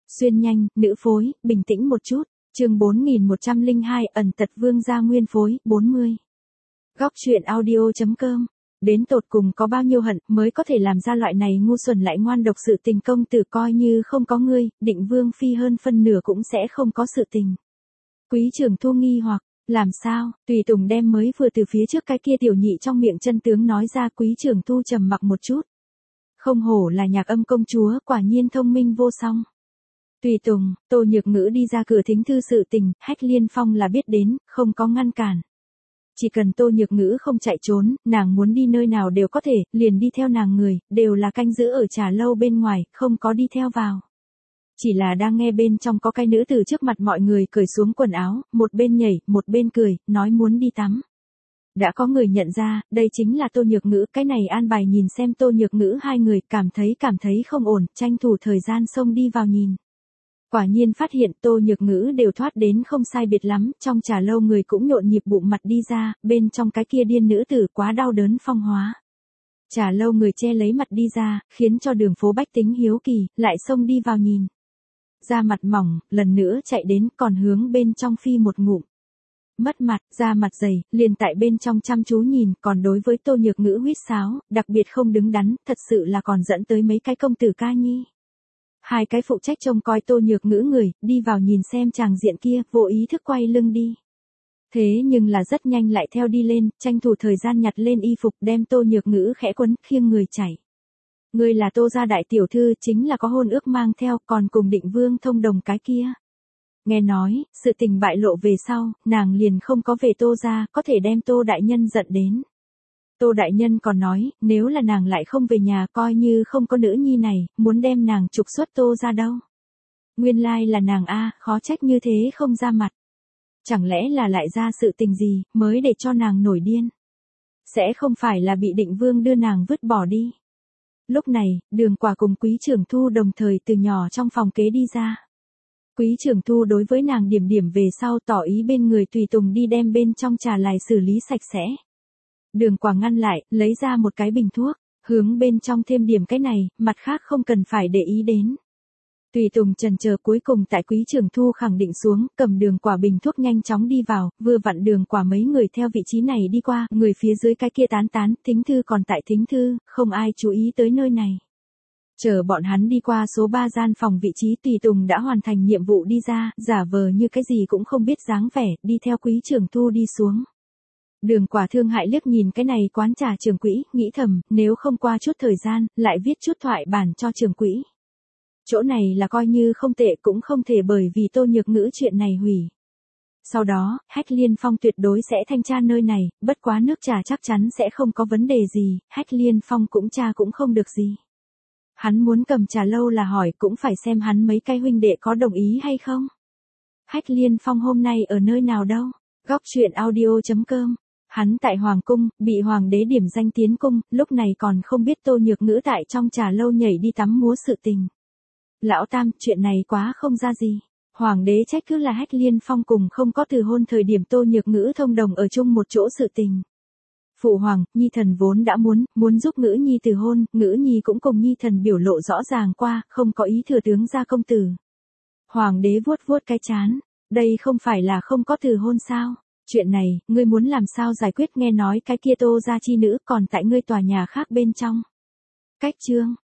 Xuyên nhanh, nữ phối, bình tĩnh một chút. Chương 4102 ẩn tật vương gia nguyên phối, 40. Góc truyện audio.com. Đến tột cùng có bao nhiêu hận mới có thể làm ra loại này ngu xuẩn lại ngoan độc sự tình, công tử coi như không có ngươi, định vương phi hơn phân nửa cũng sẽ không có sự tình. Quý trưởng Thu nghi hoặc, làm sao? Tùy Tùng đem mới vừa từ phía trước cái kia tiểu nhị trong miệng chân tướng nói ra. Quý trưởng Thu trầm mặc một chút. Không hổ là Nhạc Âm công chúa, quả nhiên thông minh vô song. Tùy Tùng, Tô Nhược Ngữ đi ra cửa thính thư sự tình, Hách Liên Phong là biết đến, không có ngăn cản. Chỉ cần Tô Nhược Ngữ không chạy trốn, nàng muốn đi nơi nào đều có thể, liền đi theo nàng người, đều là canh giữ ở trà lâu bên ngoài, không có đi theo vào. Chỉ là đang nghe bên trong có cái nữ từ trước mặt mọi người cởi xuống quần áo, một bên nhảy, một bên cười, nói muốn đi tắm. Đã có người nhận ra, đây chính là Tô Nhược Ngữ, cái này an bài nhìn xem Tô Nhược Ngữ hai người, cảm thấy không ổn, tranh thủ thời gian xông đi vào nhìn. Quả nhiên phát hiện Tô Nhược Ngữ đều thoát đến không sai biệt lắm, trong trà lâu người cũng nhộn nhịp bụng mặt đi ra, bên trong cái kia điên nữ tử quá đau đớn phong hóa. Trà lâu người che lấy mặt đi ra, khiến cho đường phố bách tính hiếu kỳ, lại xông đi vào nhìn. Da mặt mỏng, lần nữa chạy đến còn hướng bên trong phi một ngụm. Mất mặt, da mặt dày, liền tại bên trong chăm chú nhìn, còn đối với Tô Nhược Ngữ huýt sáo, đặc biệt không đứng đắn, thật sự là còn dẫn tới mấy cái công tử ca nhi. Hai cái phụ trách trông coi Tô Nhược Ngữ người, đi vào nhìn xem tràng diện kia, vô ý thức quay lưng đi. Thế nhưng là rất nhanh lại theo đi lên, tranh thủ thời gian nhặt lên y phục đem Tô Nhược Ngữ khẽ quấn, khiêng người chảy. Ngươi là Tô gia đại tiểu thư, chính là có hôn ước mang theo, còn cùng Định Vương thông đồng cái kia. Nghe nói, sự tình bại lộ về sau, nàng liền không có về Tô gia, có thể đem Tô đại nhân giận đến. Tô đại nhân còn nói, nếu là nàng lại không về nhà, coi như không có nữ nhi này, muốn đem nàng trục xuất Tô gia đâu. Nguyên lai là nàng a, khó trách như thế không ra mặt. Chẳng lẽ là lại ra sự tình gì, mới để cho nàng nổi điên. Sẽ không phải là bị Định Vương đưa nàng vứt bỏ đi. Lúc này, Đường Quả cùng Quý trưởng Thu đồng thời từ nhỏ trong phòng kế đi ra. Quý trưởng Thu đối với nàng điểm điểm về sau tỏ ý bên người Tùy Tùng đi đem bên trong trà lại xử lý sạch sẽ. Đường Quả ngăn lại, lấy ra một cái bình thuốc, hướng bên trong thêm điểm cái này, mặt khác không cần phải để ý đến. Tùy Tùng chần chờ cuối cùng tại Quý trưởng Thu khẳng định xuống, cầm Đường Quả bình thuốc nhanh chóng đi vào, vừa vặn Đường Quả mấy người theo vị trí này đi qua, người phía dưới cái kia tán, thính thư còn tại thính thư, không ai chú ý tới nơi này. Chờ bọn hắn đi qua số 3 gian phòng vị trí, Tùy Tùng đã hoàn thành nhiệm vụ đi ra, giả vờ như cái gì cũng không biết dáng vẻ, đi theo Quý trưởng Thu đi xuống. Đường Quả thương hại liếc nhìn cái này quán trà trưởng quỹ, nghĩ thầm, nếu không qua chút thời gian, lại viết chút thoại bản cho trưởng quỹ. Chỗ này là coi như không tệ, cũng không thể bởi vì Tô Nhược Ngữ chuyện này hủy. Sau đó, Hách Liên Phong tuyệt đối sẽ thanh tra nơi này, bất quá nước trà chắc chắn sẽ không có vấn đề gì, Hách Liên Phong cũng tra cũng không được gì. Hắn muốn cầm trà lâu là hỏi, cũng phải xem hắn mấy cái huynh đệ có đồng ý hay không. Hách Liên Phong hôm nay ở nơi nào đâu? Góc truyện audio.com. Hắn tại Hoàng cung, bị Hoàng đế điểm danh tiến cung, lúc này còn không biết Tô Nhược Ngữ tại trong trà lâu nhảy đi tắm múa sự tình. Lão Tam, chuyện này quá không ra gì. Hoàng đế trách cứ là Hách Liên Phong cùng không có từ hôn thời điểm Tô Nhược Ngữ thông đồng ở chung một chỗ sự tình. Phụ hoàng, Nhi thần vốn đã muốn giúp Ngữ Nhi từ hôn, Ngữ Nhi cũng cùng Nhi thần biểu lộ rõ ràng qua, không có ý thừa tướng gia công tử. Hoàng đế vuốt vuốt cái trán, đây không phải là không có từ hôn sao? Chuyện này, ngươi muốn làm sao giải quyết, nghe nói cái kia Tô gia chi nữ còn tại ngươi tòa nhà khác bên trong. Cách chương,